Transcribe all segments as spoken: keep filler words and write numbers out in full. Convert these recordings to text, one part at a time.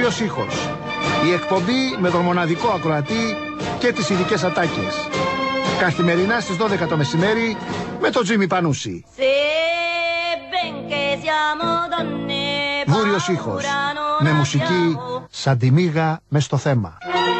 Βούριος ήχος. Η εκπομπή με τον μοναδικό ακροατή και τις ειδικές ατάκες. Καθημερινά στις δώδεκα το μεσημέρι με τον Τζίμι Πανούση. Βούριος ήχος. Με μουσική σαν τη μύγα μες στο θέμα.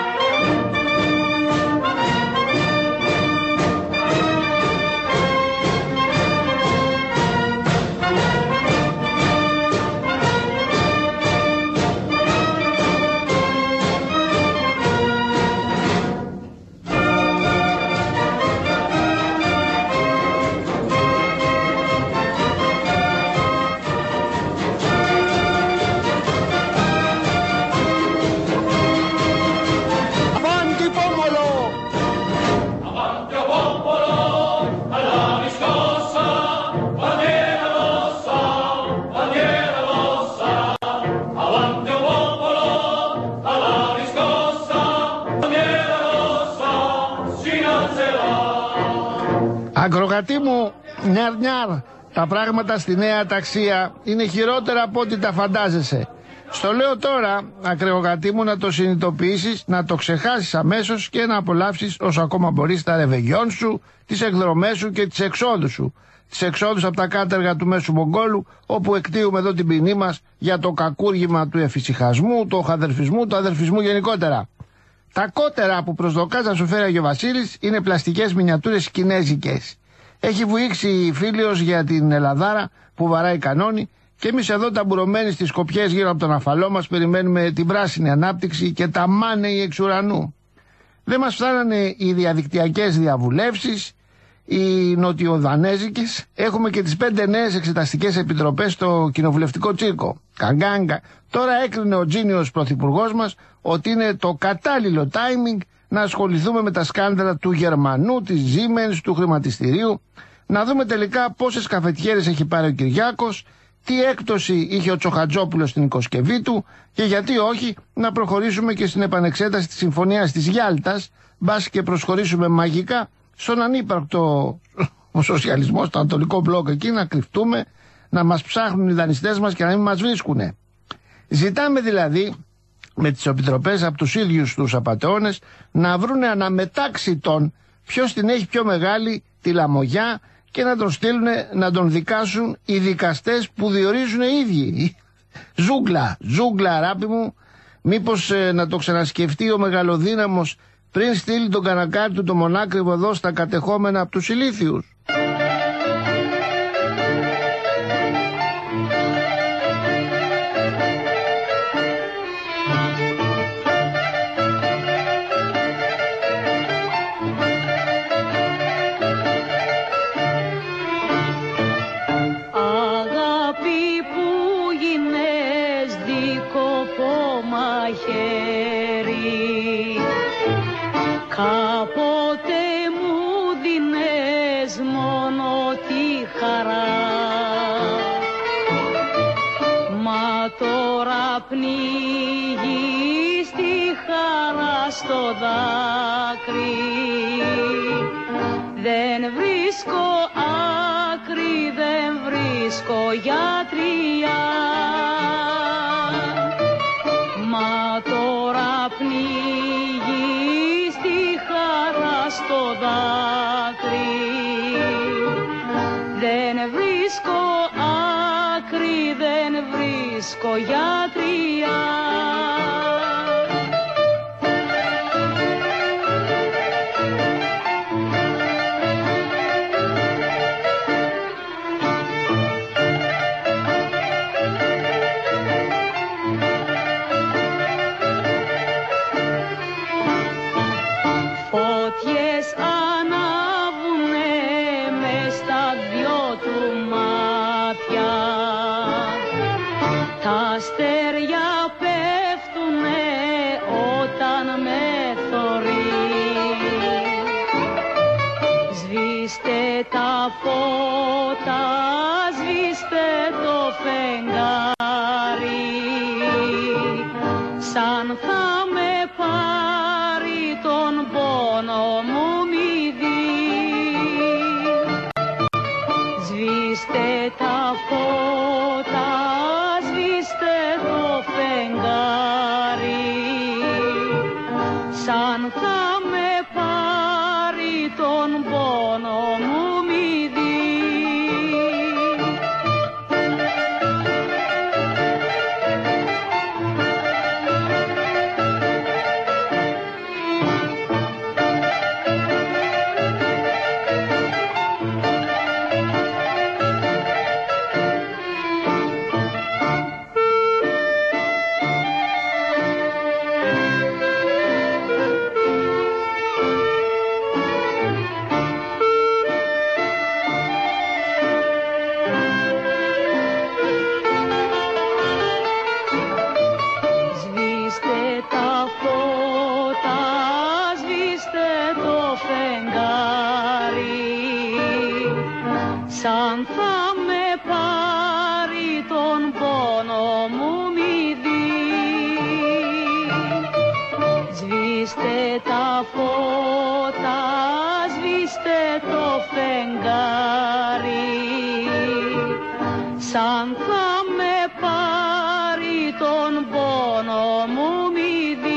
Ακρογατή μου, νιαρ νιαρ, τα πράγματα στη νέα ταξία είναι χειρότερα από ό,τι τα φαντάζεσαι. Στο λέω τώρα, ακρογατή μου, να το συνειδητοποιήσεις, να το ξεχάσεις αμέσως και να απολαύσεις όσο ακόμα μπορείς τα ρεβεγιόν σου, τις εκδρομές σου και τις εξόδους σου. Τις εξόδους από τα κάτεργα του Μέσου Μογγόλου, όπου εκτείουμε εδώ την ποινή μας για το κακούργημα του εφησυχασμού, του οχαδερφισμού, του αδερφισμού γενικότερα. Τα κότερα που προσδοκάς να σου φέρει ο Αγιο Βασίλης είναι πλαστικές μινιατούρες κινέζικες. Έχει βουήξει φίλιος για την Ελλαδάρα που βαράει κανόνι και εμείς εδώ ταμπουρωμένοι στις σκοπιές γύρω από τον αφαλό μας περιμένουμε την πράσινη ανάπτυξη και τα μάνεϊ εξ ουρανού. Δεν μας φτάνανε οι διαδικτυακές διαβουλεύσεις, οι νοτιοδανέζικες, έχουμε και τις πέντε νέες εξεταστικές επιτροπές στο κοινοβουλευτικό τσίρκο. Καγκάγκα. Τώρα έκρινε ο Τζίνιος πρωθυπουργός μας ότι είναι το κατάλληλο timing να ασχοληθούμε με τα σκάνδαλα του Γερμανού, της Siemens, του χρηματιστηρίου, να δούμε τελικά πόσες καφετιέρες έχει πάρει ο Κυριάκος, τι έκπτωση είχε ο Τσοχατζόπουλος στην οικοσκευή του και γιατί όχι να προχωρήσουμε και στην επανεξέταση της συμφωνίας της Γιάλτας, μπας και προσχωρήσουμε μαγικά στον ανύπαρκτο σοσιαλισμό, στο ανατολικό μπλοκ εκεί, να κρυφτούμε, να μας ψάχνουν οι δανειστές μας και να μην μας βρίσκουνε. Ζητάμε δηλαδή με τις επιτροπές από τους ίδιους τους απατεώνες να βρούνε αναμετάξει τον ποιος την έχει πιο μεγάλη, τη λαμογιά, και να τον στείλουν να τον δικάσουν οι δικαστές που διορίζουν οι ίδιοι. Ζούγκλα, ζούγκλα αγάπη μου, μήπως ε, να το ξανασκεφτεί ο μεγαλοδύναμος πριν στείλει τον κανακάρι του το μονάκριβο εδώ στα κατεχόμενα από τους ηλίθιους. Κάποτε μου δίνες μόνο τη χαρά, μα τώρα πνίγεις τη χαρά στο δάκρυ. Δεν βρίσκω άκρη, δεν βρίσκω γιατριά, μα τώρα πνίγεις τη χαρά στο δάκρυ. Δεν βρίσκω άκρη, δεν βρίσκω γιατριά. Φωτιές ανάβουνε μες στα δυο του μάτια, τα αστέρια πέφτουνε όταν με θωρεί. Σβήστε τα φώτα, σβήστε το φεγγάρι, σαν θα με πάρει τον πόνο μου μη δει. Σβήστε τα φώτα, σβήστε το φεγγάρι, σαν θα με πάρει τον πόνο μου μη δει. Σβήστε τα φώτα, σβήστε το φεγγάρι, σαν θα με πάρει τον πόνο μου μη δει.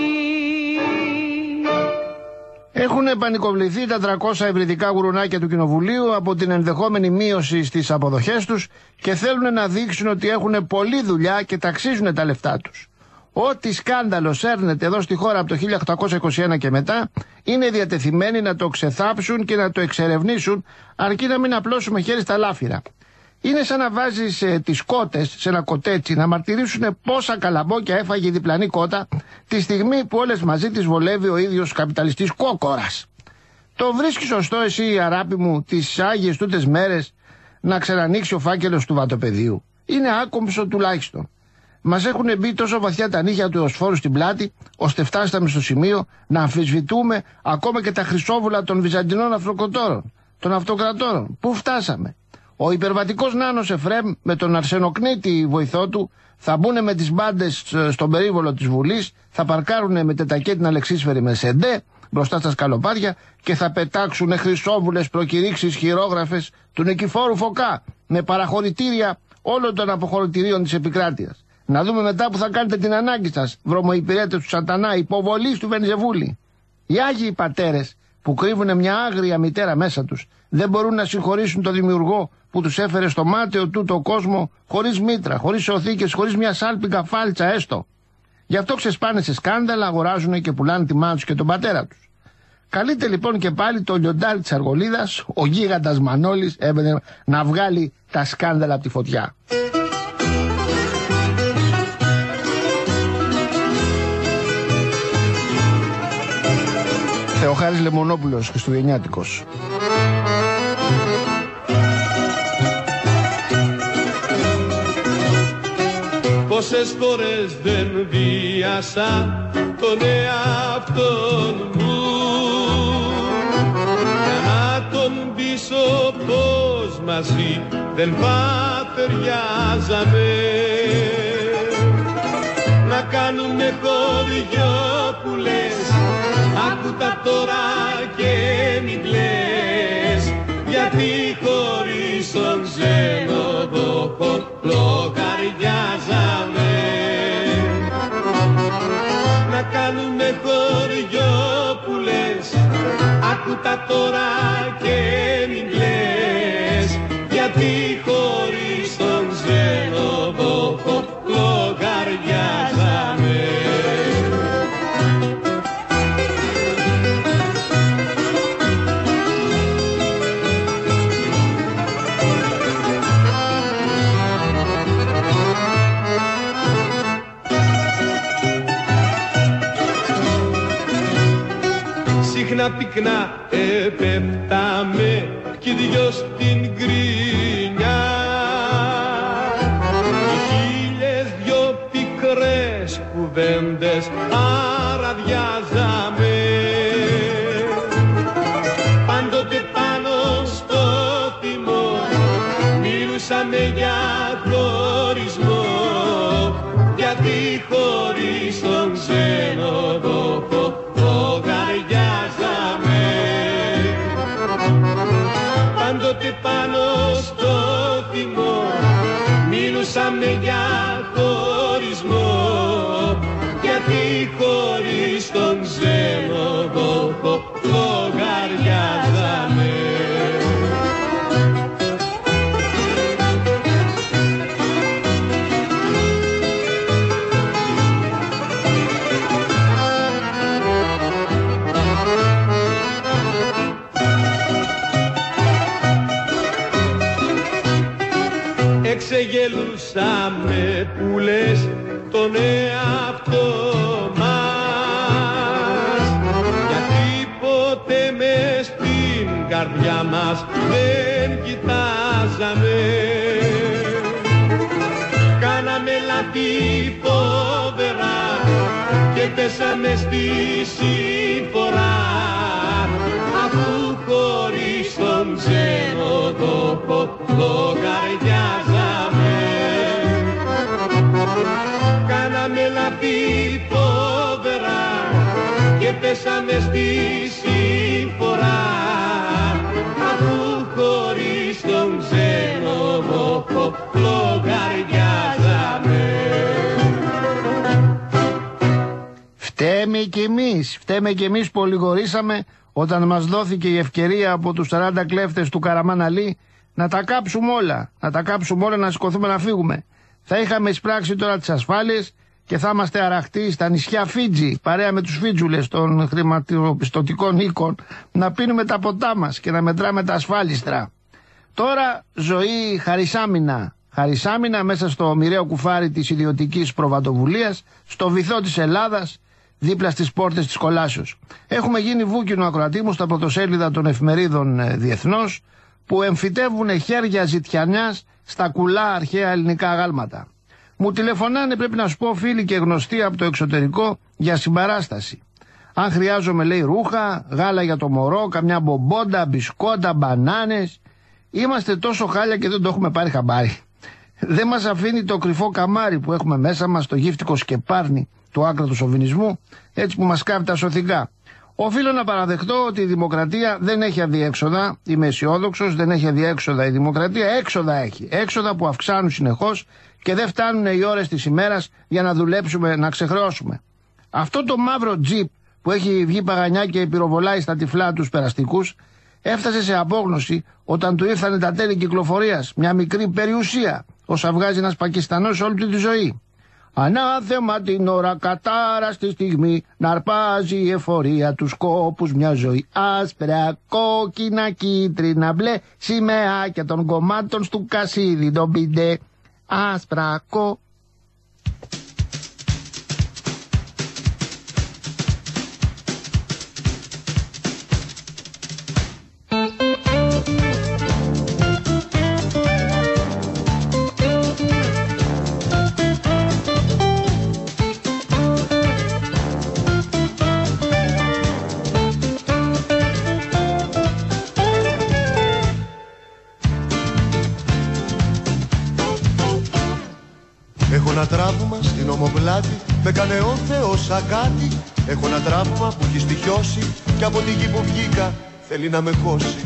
Έχουν πανικοβληθεί τα τριακόσια υβριδικά γουρουνάκια του Κοινοβουλίου από την ενδεχόμενη μείωση στις αποδοχές τους και θέλουν να δείξουν ότι έχουν πολλή δουλειά και ταξίζουν τα λεφτά τους. Ό,τι σκάνδαλο σέρνεται εδώ στη χώρα από το χίλια οκτακόσια είκοσι ένα και μετά είναι διατεθειμένοι να το ξεθάψουν και να το εξερευνήσουν, αρκεί να μην απλώσουμε χέρι στα λάφυρα. Είναι σαν να βάζεις ε, τις κότες σε ένα κοτέτσι να μαρτυρήσουν πόσα καλαμπόκια έφαγε η διπλανή κότα τη στιγμή που όλες μαζί τις βολεύει ο ίδιος καπιταλιστής κόκορας. Το βρίσκεις σωστό εσύ, αράπη μου, τις άγιες τούτες μέρες να ξανανοίξει ο φάκελος του βατοπεδίου? Είναι άκομψο τουλάχιστον. Μας έχουν μπει τόσο βαθιά τα νύχια του Εωσφόρου στην πλάτη, ώστε φτάσαμε στο σημείο να αμφισβητούμε ακόμα και τα χρυσόβουλα των Βυζαντινών αυτοκρατόρων, των αυτοκρατόρων. Πού φτάσαμε? Ο υπερβατικός νάνος Εφρέμ με τον Αρσενοκνήτη βοηθό του θα μπουν με τις μπάντες στον περίβολο της Βουλής, θα παρκάρουν με τετακέ την αλεξίσφαιρη Μερσεντέ μπροστά στα σκαλοπάτια και θα πετάξουν χρυσόβουλες προκηρύξεις χειρόγραφες του Νικηφόρου Φωκά με παραχωρητήρια όλων των αποχωρητηρίων της επικράτειας. Να δούμε μετά που θα κάνετε την ανάγκη σας, βρωμοϊπηρέτες του Σατανά, υποβολής του Βενζεβούλη. Οι Άγιοι Πατέρες που κρύβουν μια άγρια μητέρα μέσα τους δεν μπορούν να συγχωρήσουν τον Δημιουργό που τους έφερε στο μάταιο τούτο κόσμο χωρίς μήτρα, χωρίς οθήκες, χωρίς μια σάλπιγγα φάλτσα έστω. Γι' αυτό ξεσπάνε σε σκάνδαλα, αγοράζουν και πουλάνε τη μάνα τους και τον πατέρα τους. Καλείται λοιπόν και πάλι το λιοντάρι της Αργολίδας, ο γίγαντας Μανώλης, έβαινε να βγάλει τα σκάνδαλα από τη φωτιά. Θεοχάρης Λεμονόπουλος, Χριστουγεννιάτικος. Πόσες φορές δεν βίασα τον εαυτόν μου για να τον πείσω πως μαζί δεν πατεριάζαμε, να κάνουμε χωριό που λες άκου τα τώρα και μην κλαις, γιατί χωρίς τον ξενοδοχό λογαριάζαμε. Να κάνουμε χωριό που λες άκου τα τώρα και μην κλαις, γιατί χωρίς τον ξενοδοχό λογαριάζαμε. Συχνά πυκνά επέπταμε κι δυο στην κρίνια, οι χίλιες δυο πικρές κουβέντες αραδιάζαμε. Πάντοτε πάνω στο θυμό μιλούσαμε για χωρισμό, γιατί χωρίς τον ξενοδοχό λογαριάζαμε. Πάντοτε πάνω στο θυμό μιλούσαμε για χωρισμό, γιατί χωρίς τον ξενοδοχό λογαριάζαμε. Εξεγελούσαμε που λες τον εαυτό μας, γιατί ποτέ μες στην καρδιά μας δεν κοιτάζαμε. Κάναμε λάθη φοβερά και πέσαμε στη συμφορά, αφού χωρίς τον ξενοδοχό τόπο λογαριάζαμε. Φταίμε κι εμείς, φταίμε κι εμείς που ολιγορήσαμε όταν μας δόθηκε η ευκαιρία από τους σαράντα κλέφτες του Καραμάν Αλή να τα κάψουμε όλα, να τα κάψουμε όλα, να σηκωθούμε να φύγουμε. Θα είχαμε εισπράξει τώρα τις ασφάλειες και θα είμαστε αραχτοί στα νησιά Φίτζι, παρέα με τους Φίτζουλες των χρηματοπιστωτικών οίκων, να πίνουμε τα ποτά μας και να μετράμε τα ασφάλιστρα. Τώρα ζωή χαρισάμινα, χαρισάμινα μέσα στο μοιραίο κουφάρι της ιδιωτικής προβατοβουλίας, στο βυθό της Ελλάδας, δίπλα στις πόρτες της κολάσεως. Έχουμε γίνει βούκινο ακροατή μου στα πρωτοσέλιδα των εφημερίδων ε, διεθνώς, που εμφυτεύουν χέρια ζητιανιάς στα κουλά αρχαία ελληνικά αγάλματα. Μου τηλεφωνάνε, πρέπει να σου πω, φίλοι και γνωστοί από το εξωτερικό για συμπαράσταση. Αν χρειάζομαι, λέει, ρούχα, γάλα για το μωρό, καμιά μπομπόντα, μπισκότα, μπανάνες. Είμαστε τόσο χάλια και δεν το έχουμε πάρει χαμπάρι. Δεν μας αφήνει το κρυφό καμάρι που έχουμε μέσα μας, το γύφτικο σκεπάρνι του άκρα του σοβινισμού, έτσι που μας κάβει τα σωθικά. Οφείλω να παραδεχτώ ότι η δημοκρατία δεν έχει αδιέξοδα, είμαι αισιόδοξος, δεν έχει αδιέξοδα η δημοκρατία, έξοδα έχει. Έξοδα που αυξάνουν συνεχώς και δεν φτάνουν οι ώρες της ημέρας για να δουλέψουμε, να ξεχρεώσουμε. Αυτό το μαύρο τζιπ που έχει βγει παγανιά και πυροβολάει στα τυφλά τους περαστικούς, έφτασε σε απόγνωση όταν του ήρθανε τα τέλη κυκλοφορίας, μια μικρή περιουσία, όσα βγάζει ένας Πακιστανός όλη του τη ζωή. Ανάθεμα την ώρα, κατάρα στη στιγμή, να αρπάζει η εφορία τους κόπους μια ζωή. Άσπρα, κόκκινα, κίτρινα, μπλε, σημαίακια των κομμάτων στου κασίδι τον πιντέ. Άσπρα, κόκκινα. Έχω ένα τράβημα στην ομοπλάτη, με κάνε ο Θεός ακάτι. Έχω ένα τράβημα που έχει στοιχιώσει και από τη γη που βγήκα θέλει να με χώσει.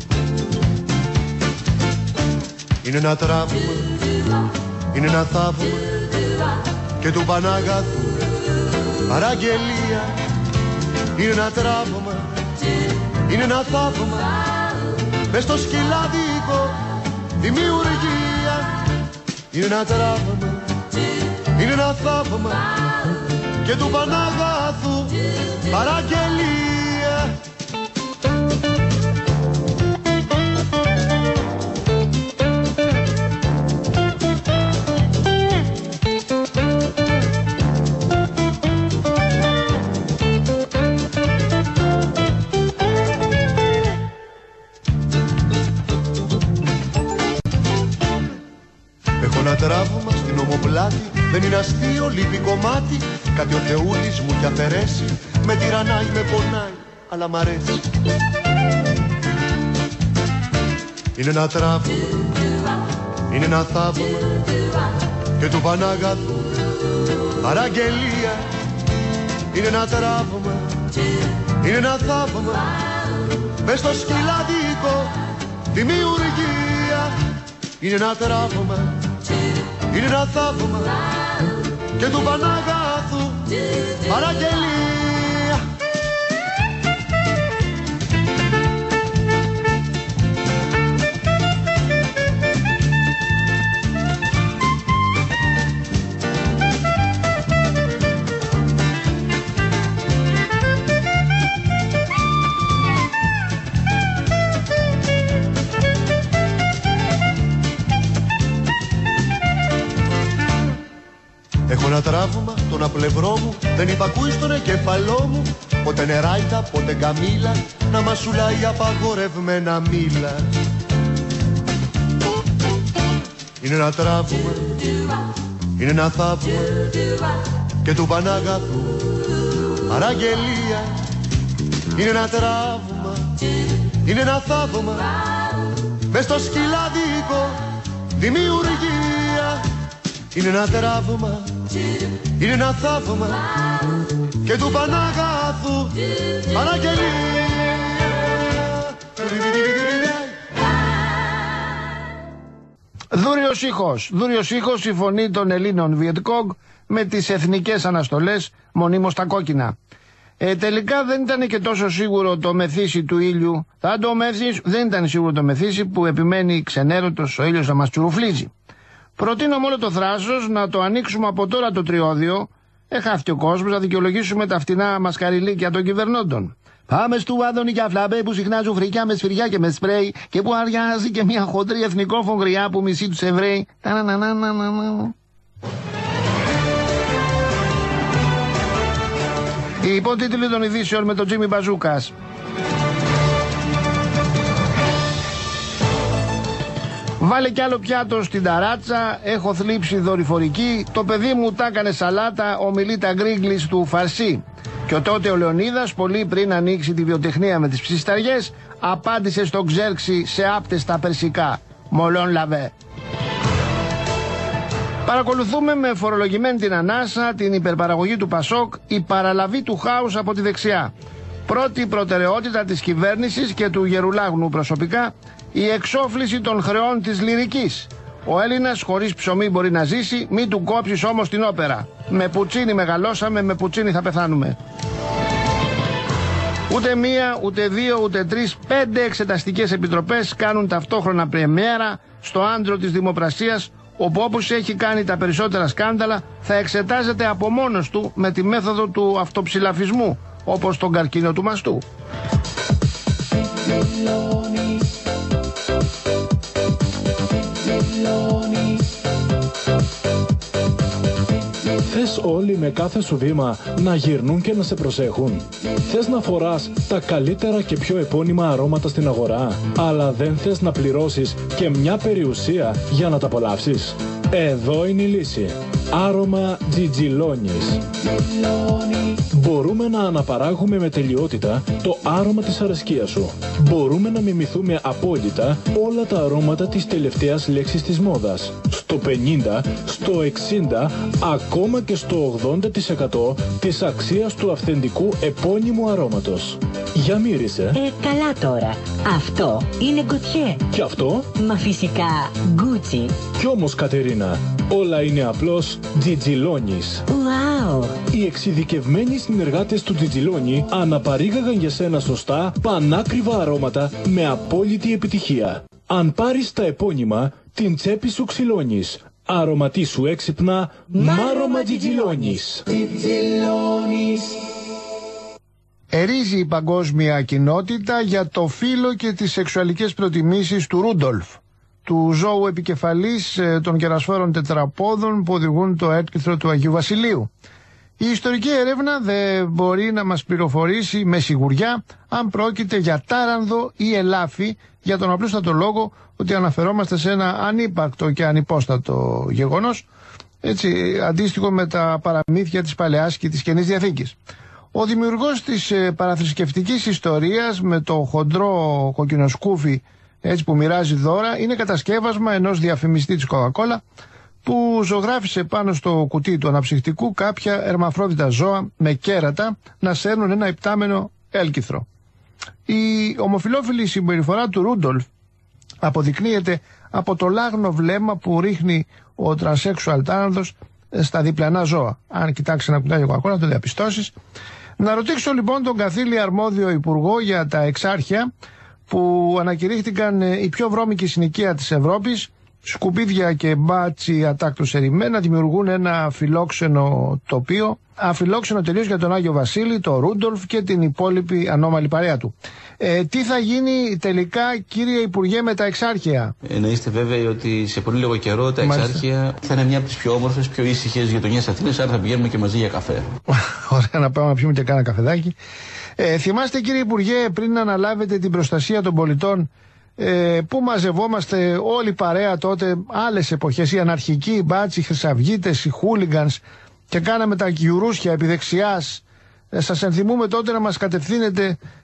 Είναι ένα τράβημα, είναι ένα θαύμα και του Πανάγαθου παραγγελία. Είναι ένα τράβημα, είναι ένα θαύμα μες στο σκυλάδικο δημιουργία. Είναι ένα τράβημα, είναι ένα θαύμα και του Πανάγαθου παραγγελία. Έχω ένα τραύμα στην ομοπλάτη, δεν είναι αστείο, λείπει κομμάτι. Κάτι ο Θεούλης μου κι αφαιρέσει, με τυραννάει, με πονάει, αλλά μ' αρέσει. Είναι ένα τραύμα, είναι ένα θαύμα και του Πανάγαθου παραγγελία. Είναι ένα τραύμα, είναι ένα θαύμα μες στο σκυλάδικο δημιουργία. Είναι ένα τραύμα, είναι ένα θαύμα και του Πανάγαθου παραγγελία. Έχω ένα τραύμα, τον απλευρό μου δεν υπακούει στον εγκέφαλό μου. Πότε νεράιτα, πότε γκαμίλα, να μασουλάει απαγορευμένα μήλα. Είναι ένα τραύμα, είναι ένα θαύμα και του Πανάγαθου παραγγελία. Είναι ένα τραύμα, είναι ένα θαύμα μες στο σκυλάδικο δημιουργία. Είναι ένα τραύμα, είναι ένα θαύμα και του Πανάγαθου παραγγελία. Δούριο Δούριος ήχος. Δούριος ήχος, η φωνή των Ελλήνων Βιετκόγκ με τις εθνικές αναστολές μονίμως στα κόκκινα. Ε, τελικά δεν ήταν και τόσο σίγουρο το μεθύσι του ήλιου. Θα το μεθύσι, δεν ήταν σίγουρο το μεθύσι που επιμένει ξενέρωτος ο ήλιος να μας τσουρουφλίζει. Προτείνω με όλο το θράσος να το ανοίξουμε από τώρα το τριώδιο. Έχαθηκε ο κόσμος, να δικαιολογήσουμε τα φτηνά μασκαριλίκια των κυβερνώντων. Πάμε στο Άδωνη και Αφλαμπέ που συχνάζουν φρικιά με σφυριά και με σπρέι και που αριάζει και μια χοντρή εθνικό γριά που μισεί τους Εβραίοι. Οι υπότιτλοι των ειδήσεων με τον Τζίμι Μπαζούκας. Βάλε κι άλλο πιάτο στην ταράτσα, έχω θλίψη δορυφορική, το παιδί μου τα έκανε σαλάτα, ομιλεί τα γκρίγκλις του φαρσί. Και τότε ο Λεωνίδας, πολύ πριν ανοίξει τη βιοτεχνία με τις ψισταριές, απάντησε στον Ξέρξη σε άπτες τα περσικά. Μολόν λαβέ. Παρακολουθούμε με φορολογημένη την ανάσα την υπερπαραγωγή του Πασόκ, η παραλαβή του χάους από τη δεξιά. Πρώτη προτεραιότητα της κυβέρνησης και του Γερουλάγνου προσωπικά, η εξόφληση των χρεών της λυρικής. Ο Έλληνας χωρίς ψωμί μπορεί να ζήσει, μη του κόψεις όμως την όπερα. Με πουτσίνι μεγαλώσαμε, με πουτσίνι θα πεθάνουμε. Ούτε μία, ούτε δύο, ούτε τρεις, πέντε εξεταστικές επιτροπές κάνουν ταυτόχρονα πρεμιέρα στο άντρο της δημοπρασίας, όπου όπως έχει κάνει τα περισσότερα σκάνδαλα θα εξετάζεται από μόνος του με τη μέθοδο του αυτοψηλαφισμού, όπως τον καρκίνο του μαστού. Θες όλοι με κάθε σου βήμα να γυρνούν και να σε προσέχουν. Θες να φοράς τα καλύτερα και πιο επώνυμα αρώματα στην αγορά, αλλά δεν θες να πληρώσεις και μια περιουσία για να τα απολαύσεις. Εδώ είναι η λύση. Άρωμα Τζιτζιλόνης. Μπορούμε να αναπαράγουμε με τελειότητα το άρωμα της αρεσκίας σου. Μπορούμε να μιμηθούμε απόλυτα όλα τα αρώματα της τελευταίας λέξης της μόδας. Στο πενήντα, στο εξήντα, ακόμα και στο ογδόντα τοις εκατό της αξίας του αυθεντικού επώνυμου αρώματος. Για μύρισε. Ε, καλά τώρα. Αυτό είναι Γκουτιέ. Και αυτό? Μα φυσικά Γκούτσι. Κι όμως Κατερίνα, όλα είναι απλώς Τζιτζιλόνης. Wow. Οι εξειδικευμένοι συνεργάτες του Τζιτζιλόνι αναπαρήγαγαν για σένα σωστά, πανάκριβα αρώματα με απόλυτη επιτυχία. Αν πάρεις τα επώνυμα, την τσέπη σου ξυλώνεις. Αρωματίσου έξυπνα, μάρωμα Τζιτζιλόνης. Ερίζει η παγκόσμια κοινότητα για το φύλο και τις σεξουαλικές προτιμήσεις του Ρούντολφ, του ζώου επικεφαλής ε, των κερασφόρων τετραπόδων που οδηγούν το έκρηθρο του Αγίου Βασιλείου. Η ιστορική έρευνα δεν μπορεί να μας πληροφορήσει με σιγουριά αν πρόκειται για τάρανδο ή ελάφι, για τον απλούστατο λόγο ότι αναφερόμαστε σε ένα ανύπαρκτο και ανυπόστατο γεγονός, έτσι, αντίστοιχο με τα παραμύθια της Παλαιάς και της Καινής Διαθήκης. Ο δημιουργός της ε, παραθρησκευτικής ιστορίας με το χοντρό κοκκινοσκούφι, έτσι, που μοιράζει δώρα, είναι κατασκεύασμα ενός διαφημιστή της Coca-Cola που ζωγράφισε πάνω στο κουτί του αναψυκτικού κάποια ερμαφρόδιτα ζώα με κέρατα να σέρνουν ένα υπτάμενο έλκυθρο. Η ομοφυλόφιλη συμπεριφορά του Ρούντολφ αποδεικνύεται από το λάγνο βλέμμα που ρίχνει ο τρανσέξουαλ τάρανδος στα διπλανά ζώα. Αν κοιτάξει ένα κουτάκι Coca-Cola, το διαπιστώσεις. Να ρωτήσω λοιπόν τον καθήλιο αρμόδιο υπουργό για τα εξάρχεια, που ανακηρύχθηκαν η πιο βρώμικη συνοικία της Ευρώπης, σκουπίδια και μπάτσι ατάκτους ερημένα δημιουργούν ένα φιλόξενο τοπίο, αφιλόξενο τελείως για τον Άγιο Βασίλη, τον Ρούντολφ και την υπόλοιπη ανώμαλη παρέα του. Ε, τι θα γίνει τελικά, κύριε Υπουργέ, με τα εξάρχεια? Ε, να είστε βέβαιοι ότι σε πολύ λίγο καιρό τα Μάλιστα. εξάρχεια θα είναι μια από τις πιο όμορφες, πιο ήσυχες γειτονιές Αθήνας, άρα θα πηγαίνουμε και μαζί για καφέ. Ωραία, να πάμε να πιούμε και κάνα καφεδάκι. Ε, θυμάστε, κύριε Υπουργέ, πριν αναλάβετε την προστασία των πολιτών, ε, που μαζευόμαστε όλοι παρέα τότε, άλλες εποχές, οι αναρχικοί, οι μπάτσι, οι χρυσαυγίτες, οι χούλιγκανς, και κάναμε τα γιουρούσια επί δεξιάς. Ε, σας ενθυμούμε τότε να μας κατευθύνετε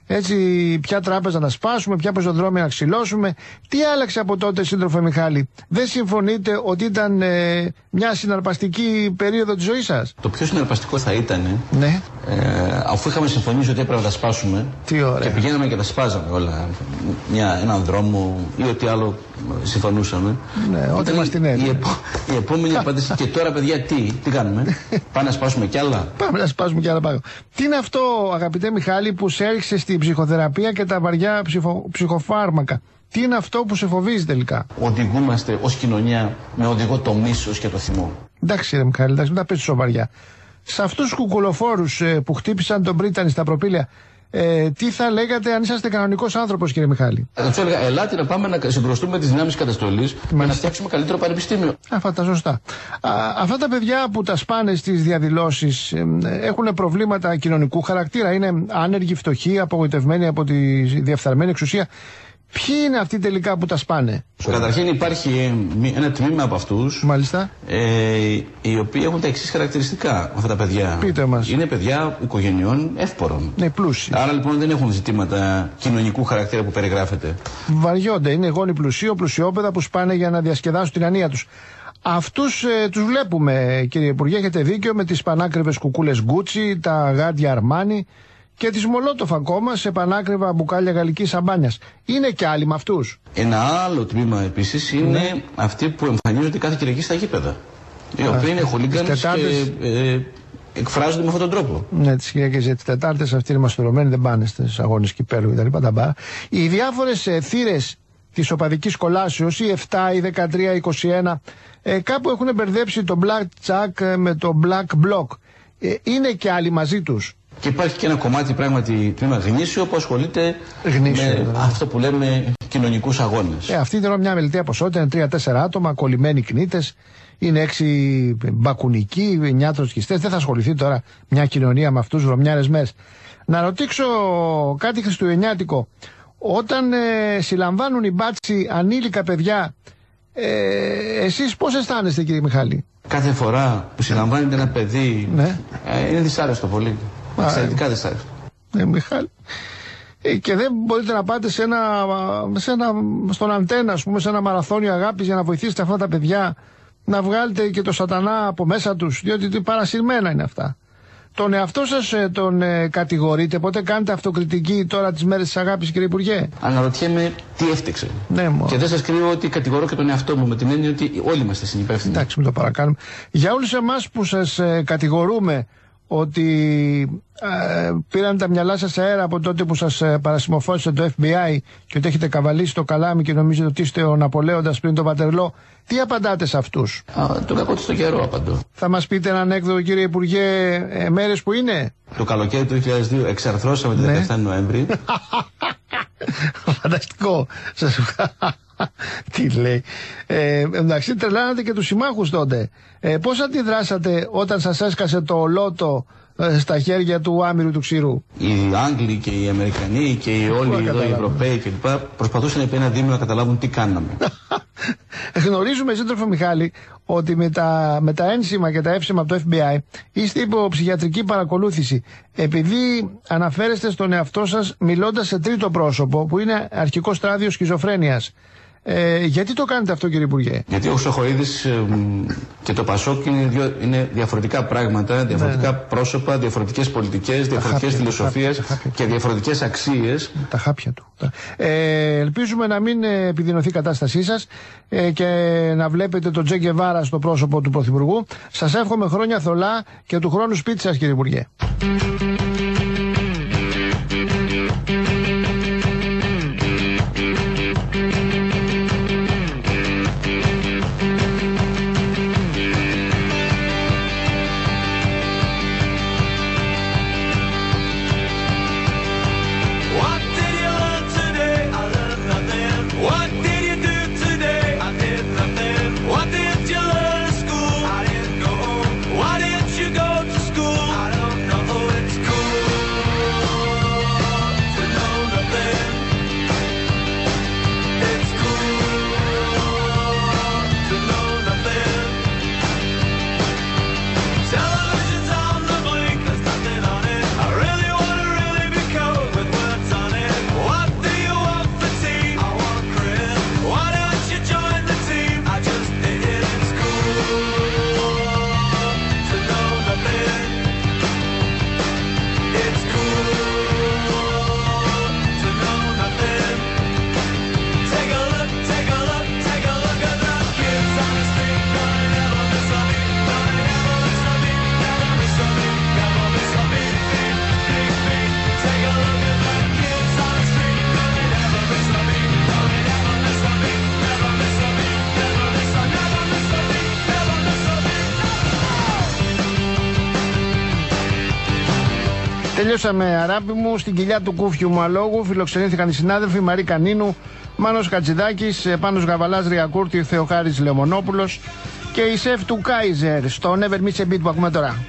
Έτσι, ποια τράπεζα να σπάσουμε, ποια πεζοδρόμια να ξυλώσουμε. Τι άλλαξε από τότε, σύντροφε Μιχάλη? Δεν συμφωνείτε ότι ήταν ε, μια συναρπαστική περίοδο της ζωής σας? Το πιο συναρπαστικό θα ήταν, ναι. ε, αφού είχαμε συμφωνήσει ότι έπρεπε να τα σπάσουμε. Τι ωραία. Και πηγαίναμε και τα σπάζαμε όλα. Μια, έναν δρόμο ή ό,τι άλλο συμφωνούσαμε. Ναι, ό,τι μας την η, επο, η επόμενη απάντηση. Και τώρα, παιδιά, τι, τι κάνουμε? Πάμε να σπάσουμε κι άλλα. Πάμε να σπάσουμε κι άλλα πάνω. Τι είναι αυτό, αγαπητέ Μιχάλη, που σε έριξε στην ψυχοθεραπεία και τα βαριά ψυχο, ψυχοφάρμακα? Τι είναι αυτό που σε φοβίζει τελικά? Οδηγούμαστε ως κοινωνία με οδηγό το μίσος και το θυμό. Εντάξει, ρε Μιχάλη, εντάξει, μην τα πεις σοβαριά. Σε αυτούς τους κουκουλοφόρους ε, που χτύπησαν τον Πρίτανη στα προπήλαια, ε, τι θα λέγατε αν είσαστε κανονικός άνθρωπος, κύριε Μιχάλη? Θα του έλεγα, ελάτε να πάμε να συγκρουστούμε με τις δυνάμεις καταστολής και να φτιάξουμε καλύτερο πανεπιστήμιο. Αυτά τα σωστά. Α, αυτά τα παιδιά που τα σπάνε στις διαδηλώσεις ε, έχουν προβλήματα κοινωνικού χαρακτήρα. Είναι άνεργοι, φτωχοί, απογοητευμένοι από τη διεφθαρμένη εξουσία. Ποιοι είναι αυτοί τελικά που τα σπάνε? Καταρχήν υπάρχει ένα τμήμα από αυτούς, μάλιστα, ε, οι οποίοι έχουν τα εξής χαρακτηριστικά, αυτά τα παιδιά. Πείτε μας. Είναι παιδιά οικογενειών εύπορων. Ναι, πλούσιοι. Άρα λοιπόν δεν έχουν ζητήματα κοινωνικού χαρακτήρα που περιγράφεται. Βαριόνται, είναι γόνοι πλουσίου, πλουσιόπαιδα που σπάνε για να διασκεδάσουν την ανία τους. Αυτούς ε, τους βλέπουμε, κύριε Υπουργέ, έχετε δίκιο, με τις πανάκριβες κουκούλες Γκούτσι, τα γάντια Αρμάνι και τις Μολότοφ ακόμα σε πανάκριβα μπουκάλια γαλλικής σαμπάνιας. Είναι και άλλοι με αυτούς. Ένα άλλο τμήμα επίσης είναι ναι. αυτοί που εμφανίζονται κάθε Κυριακή στα γήπεδα. Οι οποίοι είναι χολίγκανες και ε, εκφράζονται με αυτόν τον τρόπο. Ναι, τις Κυριακές και τις Τετάρτες αυτοί είναι μαστουρωμένοι, δεν πάνε στις αγώνες κυπέλλου κτλ. Οι διάφορες ε, θύρες της οπαδικής κολάσεως, η επτά, η δεκατρία, η είκοσι ένα, ε, κάπου έχουν μπερδέψει το Black Jack με το Black Bloc. Ε, είναι και άλλοι μαζί τους. Και υπάρχει και ένα κομμάτι πράγματι τμήμα γνήσιο που ασχολείται γνήσιο, με ναι. αυτό που λέμε κοινωνικούς αγώνες. Ε, αυτή είναι μια μελιτέα ποσότητα, είναι τρία-τέσσερα άτομα, κολλημένοι κνήτες, είναι έξι μπακουνικοί, εννιά τροτσκιστές. Δεν θα ασχοληθεί τώρα μια κοινωνία με αυτούς βρωμιάρες μες. Να ρωτήσω κάτι χριστουγεννιάτικο. Όταν ε, συλλαμβάνουν οι μπάτσοι ανήλικα παιδιά, ε, εσείς πώς αισθάνεστε, κύριε Μιχάλη? Κάθε φορά που συλλαμβάνεται ένα παιδί, ναι. ε, είναι δυσάρεστο πολύ. Εξαιρετικά δυσάρεστο. Ναι, Μιχάλη. Ε, και δεν μπορείτε να πάτε σε ένα, σε ένα, στον Αντένα, ας πούμε, σε ένα μαραθώνιο αγάπης για να βοηθήσετε αυτά τα παιδιά να βγάλετε και το σατανά από μέσα τους, διότι παρασυρμένα είναι αυτά. Τον εαυτό σας ε, τον ε, κατηγορείτε? Ποτέ κάνετε αυτοκριτική τώρα τις μέρες της αγάπης, κύριε Υπουργέ? Αναρωτιέμαι τι έφτιαξε. Ναι, και δεν σας κρύβω ότι κατηγορώ και τον εαυτό μου, με την έννοια ότι όλοι είμαστε συνυπεύθυνοι. Εντάξει, μην το παρακάνουμε. Για όλους εμάς που σας ε, κατηγορούμε ότι ε, πήραν τα μυαλά σας αέρα από τότε που σας ε, παρασημοφώτισε το εφ μπι άι και ότι έχετε καβαλήσει το καλάμι και νομίζετε ότι είστε ο Ναπολέοντας πριν τον Βατερλό, τι απαντάτε σε αυτούς? Α, το κακό στο καιρό απαντώ. Θα μας πείτε έναν ανέκδοτο, κύριε Υπουργέ, ε, μέρες που είναι? Το καλοκαίρι του δύο χιλιάδες δύο εξαρθρώσαμε τη δεκαεφτά Νοέμβρη. Φανταστικό. Σας τι λέει. Ε, εντάξει, τρελάνατε και τους συμμάχους τότε. Ε, πώς αντιδράσατε όταν σας έσκασε το λότο ε, στα χέρια του άμυρου του ξηρού? Οι Άγγλοι και οι Αμερικανοί και οι όλοι εδώ οι Ευρωπαίοι κλπ. Προσπαθούσαν επί ένα δίμηνο να καταλάβουν τι κάναμε. Γνωρίζουμε, σύντροφο Μιχάλη, ότι με τα, με τα ένσημα και τα εύσημα από το εφ μπι άι είστε υπό ψυχιατρική παρακολούθηση. Επειδή αναφέρεστε στον εαυτό σας μιλώντας σε τρίτο πρόσωπο, που είναι αρχικό στάδιο σχιζοφρένειας. Ε, γιατί το κάνετε αυτό, κύριε Υπουργέ? Γιατί ο Χρυσοχοΐδης ε, και το Πασόκ είναι, δυο, είναι διαφορετικά πράγματα, διαφορετικά ναι, ναι. πρόσωπα, διαφορετικές πολιτικές, διαφορετικές φιλοσοφίες και διαφορετικές αξίες. Τα χάπια του. Ε, ελπίζουμε να μην επιδεινωθεί η κατάστασή σας ε, και να βλέπετε τον Τζε Γκεβάρα στο πρόσωπο του Πρωθυπουργού. Σας εύχομαι χρόνια θολά και του χρόνου σπίτι σας, κύριε Υπουργέ. It's cool. Τελειώσαμε, αγάπη μου, στην κοιλιά του κούφιου μου αλόγου. Φιλοξενήθηκαν οι συνάδελφοι Μαρή Κανίνου, Μάνος Κατζηδάκης, Πάνος Γαβαλάς, Ριακούρτη, Θεοχάρης Λεμονόπουλος και η σεφ του Κάιζερ στο Never Miss a Beat που ακούμε τώρα.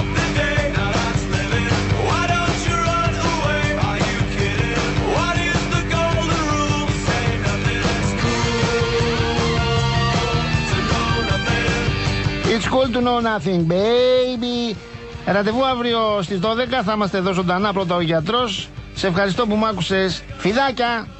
It's cool to know nothing, baby. Ραντεβού αύριο στις δώδεκα, θα είμαστε εδώ ζωντανά, πρώτα ο γιατρός. Σε ευχαριστώ που μ' άκουσες. Φιδάκια!